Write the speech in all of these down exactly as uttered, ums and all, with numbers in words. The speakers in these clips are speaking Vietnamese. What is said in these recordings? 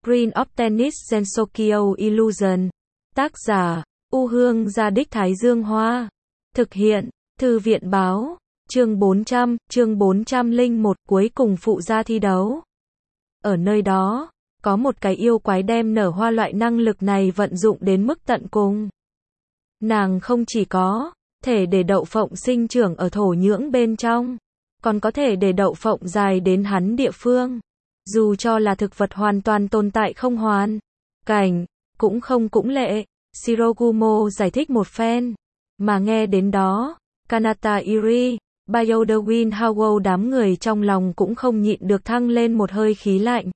Prince of Tennis Gensokyo Illusion. Tác giả, U Hương Gia Đích Thái Dương Hoa. Thực hiện, Thư viện Báo. Chương bốn trăm, chương bốn trăm lẻ một, cuối cùng phụ gia thi đấu. Ở nơi đó, có một cái yêu quái đem nở hoa loại năng lực này vận dụng đến mức tận cùng. Nàng không chỉ có thể để đậu phộng sinh trưởng ở thổ nhưỡng bên trong, còn có thể để đậu phộng dài đến hắn địa phương. Dù cho là thực vật hoàn toàn tồn tại không hoàn cảnh, cũng không cũng lệ. Shirogumo giải thích một phen, mà nghe đến đó, Kanata Iri, Bioderwin Howell đám người trong lòng cũng không nhịn được thăng lên một hơi khí lạnh.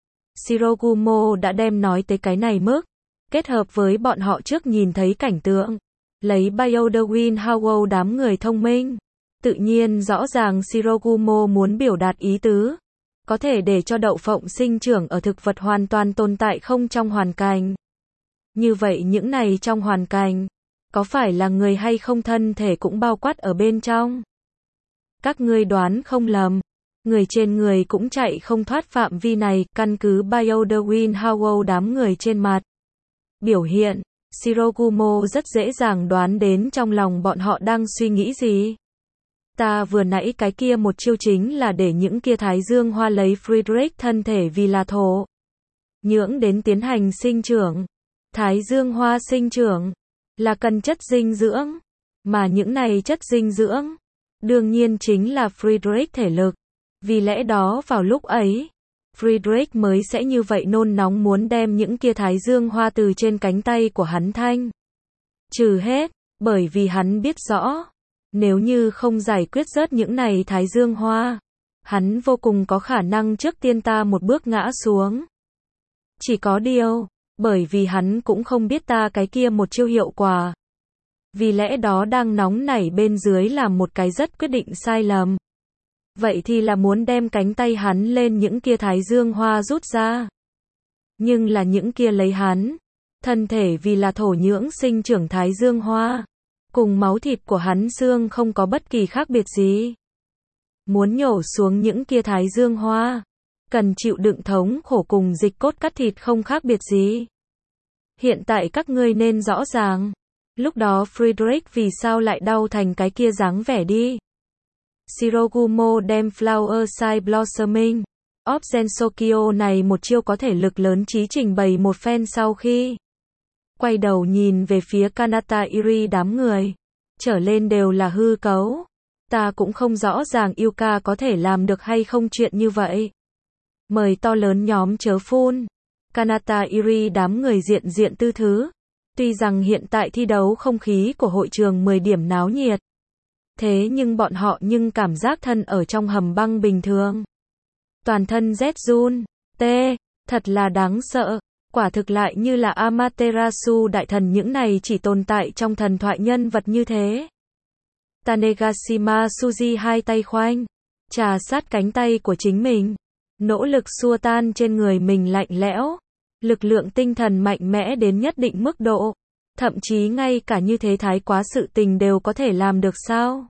Shirogumo đã đem nói tới cái này mức, kết hợp với bọn họ trước nhìn thấy cảnh tượng, lấy Bioderwin Howell đám người thông minh, tự nhiên rõ ràng Shirogumo muốn biểu đạt ý tứ, có thể để cho đậu phộng sinh trưởng ở thực vật hoàn toàn tồn tại không trong hoàn cảnh. Như vậy những này trong hoàn cảnh, có phải là người hay không thân thể cũng bao quát ở bên trong? Các ngươi đoán không lầm, người trên người cũng chạy không thoát phạm vi này, căn cứ Bioderwin Howell đám người trên mặt. Biểu hiện, Shirogumo rất dễ dàng đoán đến trong lòng bọn họ đang suy nghĩ gì. Ta vừa nãy cái kia một chiêu chính là để những kia thái dương hoa lấy Friedrich thân thể vì là thổ nhưỡng đến tiến hành sinh trưởng. Thái dương hoa sinh trưởng là cần chất dinh dưỡng, mà những này chất dinh dưỡng đương nhiên chính là Friedrich thể lực. Vì lẽ đó vào lúc ấy, Friedrich mới sẽ như vậy nôn nóng muốn đem những kia thái dương hoa từ trên cánh tay của hắn thanh trừ hết, bởi vì hắn biết rõ, nếu như không giải quyết rớt những này thái dương hoa, hắn vô cùng có khả năng trước tiên ta một bước ngã xuống. Chỉ có điều, bởi vì hắn cũng không biết ta cái kia một chiêu hiệu quả. Vì lẽ đó đang nóng nảy bên dưới làm một cái rất quyết định sai lầm. Vậy thì là muốn đem cánh tay hắn lên những kia thái dương hoa rút ra. Nhưng là những kia lấy hắn, thân thể vì là thổ nhưỡng sinh trưởng thái dương hoa, cùng máu thịt của hắn xương không có bất kỳ khác biệt gì. Muốn nhổ xuống những kia thái dương hoa, cần chịu đựng thống khổ cùng dịch cốt cắt thịt không khác biệt gì. Hiện tại các ngươi nên rõ ràng, lúc đó Friedrich vì sao lại đau thành cái kia dáng vẻ đi. Shirogumo đem Flower Side Blossoming of Gensokyo này một chiêu có thể lực lớn trí trình bày một phen sau khi quay đầu nhìn về phía Kanata Iri đám người, trở lên đều là hư cấu. Ta cũng không rõ ràng Yuka có thể làm được hay không chuyện như vậy. Mời to lớn nhóm chớ phun. Kanata Iri đám người diện diện tư thứ. Tuy rằng hiện tại thi đấu không khí của hội trường mười điểm náo nhiệt, thế nhưng bọn họ nhưng cảm giác thân ở trong hầm băng bình thường. Toàn thân rét run, tê, thật là đáng sợ, quả thực lại như là Amaterasu đại thần những này chỉ tồn tại trong thần thoại nhân vật như thế. Tanegashima Suji hai tay khoanh, trà sát cánh tay của chính mình, nỗ lực xua tan trên người mình lạnh lẽo, lực lượng tinh thần mạnh mẽ đến nhất định mức độ, thậm chí ngay cả như thế thái quá sự tình đều có thể làm được sao?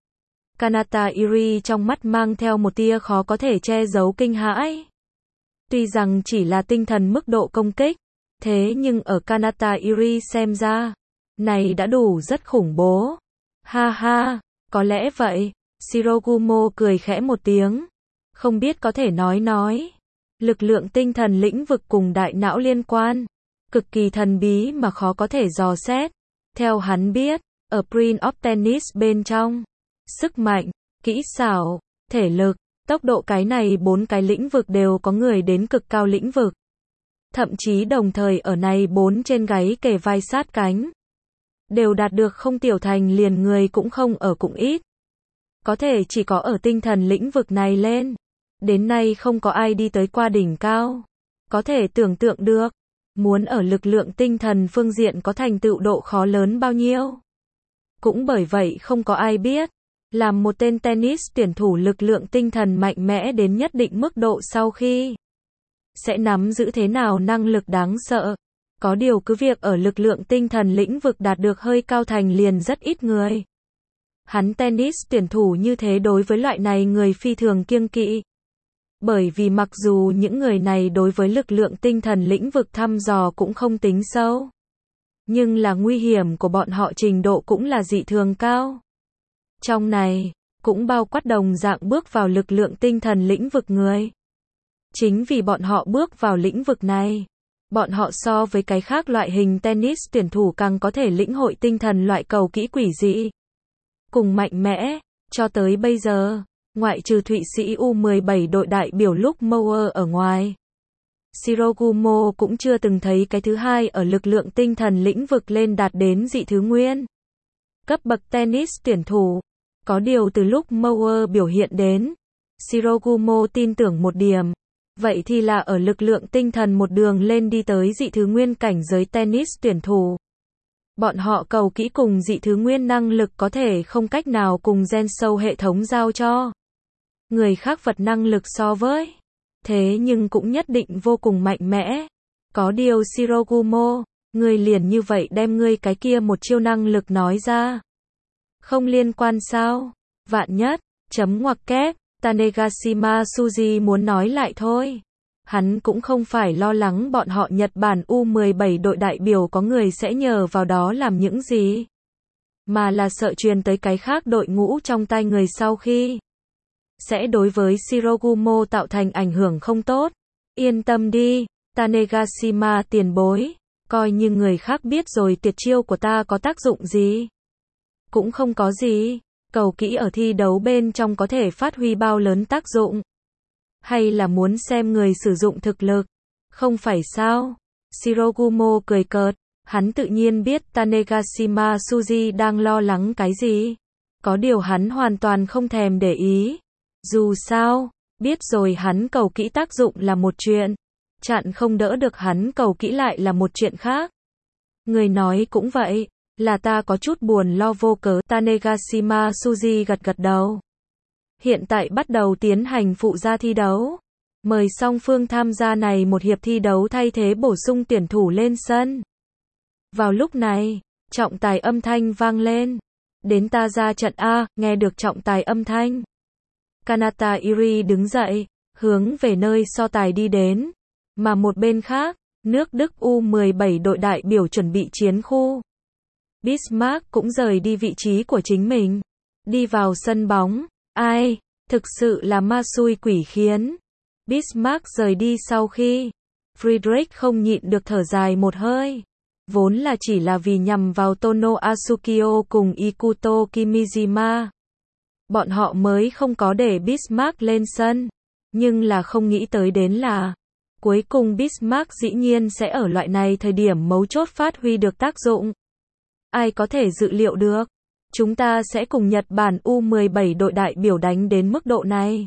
Kanata Iri trong mắt mang theo một tia khó có thể che giấu kinh hãi. Tuy rằng chỉ là tinh thần mức độ công kích, thế nhưng ở Kanata Iri xem ra, này đã đủ rất khủng bố. Ha ha, có lẽ vậy. Shirogumo cười khẽ một tiếng, không biết có thể nói nói. Lực lượng tinh thần lĩnh vực cùng đại não liên quan, cực kỳ thần bí mà khó có thể dò xét. Theo hắn biết, ở Prince of Tennis bên trong, sức mạnh, kỹ xảo, thể lực, tốc độ cái này bốn cái lĩnh vực đều có người đến cực cao lĩnh vực. Thậm chí đồng thời ở này bốn trên gáy kề vai sát cánh, đều đạt được không tiểu thành liền người cũng không ở cũng ít. Có thể chỉ có ở tinh thần lĩnh vực này lên, đến nay không có ai đi tới qua đỉnh cao. Có thể tưởng tượng được, muốn ở lực lượng tinh thần phương diện có thành tựu độ khó lớn bao nhiêu. Cũng bởi vậy không có ai biết, làm một tên tennis tuyển thủ lực lượng tinh thần mạnh mẽ đến nhất định mức độ sau khi sẽ nắm giữ thế nào năng lực đáng sợ. Có điều cứ việc ở lực lượng tinh thần lĩnh vực đạt được hơi cao thành liền rất ít người. Hắn tennis tuyển thủ như thế đối với loại này người phi thường kiêng kỵ. Bởi vì mặc dù những người này đối với lực lượng tinh thần lĩnh vực thăm dò cũng không tính sâu, nhưng là nguy hiểm của bọn họ trình độ cũng là dị thường cao. Trong này, cũng bao quát đồng dạng bước vào lực lượng tinh thần lĩnh vực người. Chính vì bọn họ bước vào lĩnh vực này, bọn họ so với cái khác loại hình tennis tuyển thủ càng có thể lĩnh hội tinh thần loại cầu kỹ quỷ dị, cùng mạnh mẽ. Cho tới bây giờ, ngoại trừ Thụy Sĩ U mười bảy đội đại biểu Luke Mower ở ngoài, Shirogumo cũng chưa từng thấy cái thứ hai ở lực lượng tinh thần lĩnh vực lên đạt đến dị thứ nguyên cấp bậc tennis tuyển thủ. Có điều từ lúc Mower biểu hiện đến, Shirogumo tin tưởng một điểm, vậy thì là ở lực lượng tinh thần một đường lên đi tới dị thứ nguyên cảnh giới tennis tuyển thủ. Bọn họ cầu kỹ cùng dị thứ nguyên năng lực có thể không cách nào cùng gen sâu hệ thống giao cho người khác vật năng lực so với, thế nhưng cũng nhất định vô cùng mạnh mẽ. Có điều Shirogumo, ngươi liền như vậy đem ngươi cái kia một chiêu năng lực nói ra, không liên quan sao? Vạn nhất, chấm ngoặc kép, Tanegashima Suji muốn nói lại thôi. Hắn cũng không phải lo lắng bọn họ Nhật Bản U mười bảy đội đại biểu có người sẽ nhờ vào đó làm những gì, mà là sợ truyền tới cái khác đội ngũ trong tay người sau khi sẽ đối với Shirogumo tạo thành ảnh hưởng không tốt. Yên tâm đi, Tanegashima tiền bối, coi như người khác biết rồi tuyệt chiêu của ta có tác dụng gì. Cũng không có gì, cầu kỹ ở thi đấu bên trong có thể phát huy bao lớn tác dụng. Hay là muốn xem người sử dụng thực lực, không phải sao? Shirogumo cười cợt, hắn tự nhiên biết Tanegashima Suji đang lo lắng cái gì. Có điều hắn hoàn toàn không thèm để ý. Dù sao, biết rồi hắn cầu kỹ tác dụng là một chuyện, chặn không đỡ được hắn cầu kỹ lại là một chuyện khác. Người nói cũng vậy, là ta có chút buồn lo vô cớ. Tanegashima Suji gật gật đầu. Hiện tại bắt đầu tiến hành phụ gia thi đấu. Mời song phương tham gia này một hiệp thi đấu thay thế bổ sung tuyển thủ lên sân. Vào lúc này, trọng tài âm thanh vang lên. Đến ta ra trận A, nghe được trọng tài âm thanh. Kanata Iri đứng dậy, hướng về nơi so tài đi đến. Mà một bên khác, nước Đức U mười bảy đội đại biểu chuẩn bị chiến khu. Bismarck cũng rời đi vị trí của chính mình. Đi vào sân bóng. Ai, thực sự là ma xui quỷ khiến. Bismarck rời đi sau khi Friedrich không nhịn được thở dài một hơi. Vốn là chỉ là vì nhằm vào Tono Asukio cùng Ikuto Kimijima. Bọn họ mới không có để Bismarck lên sân. Nhưng là không nghĩ tới đến là cuối cùng Bismarck dĩ nhiên sẽ ở loại này thời điểm mấu chốt phát huy được tác dụng. Ai có thể dự liệu được? Chúng ta sẽ cùng Nhật Bản U mười bảy đội đại biểu đánh đến mức độ này.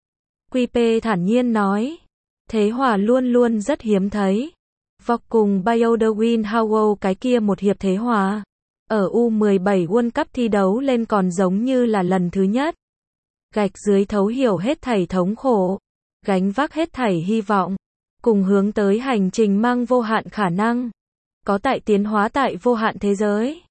quy pê thản nhiên nói. Thế hòa luôn luôn rất hiếm thấy. Vọc cùng Bioderwin Howell cái kia một hiệp thế hòa. Ở U mười bảy World Cup thi đấu lên còn giống như là lần thứ nhất. Gạch dưới thấu hiểu hết thảy thống khổ. Gánh vác hết thảy hy vọng. Cùng hướng tới hành trình mang vô hạn khả năng. Có tại tiến hóa tại vô hạn thế giới.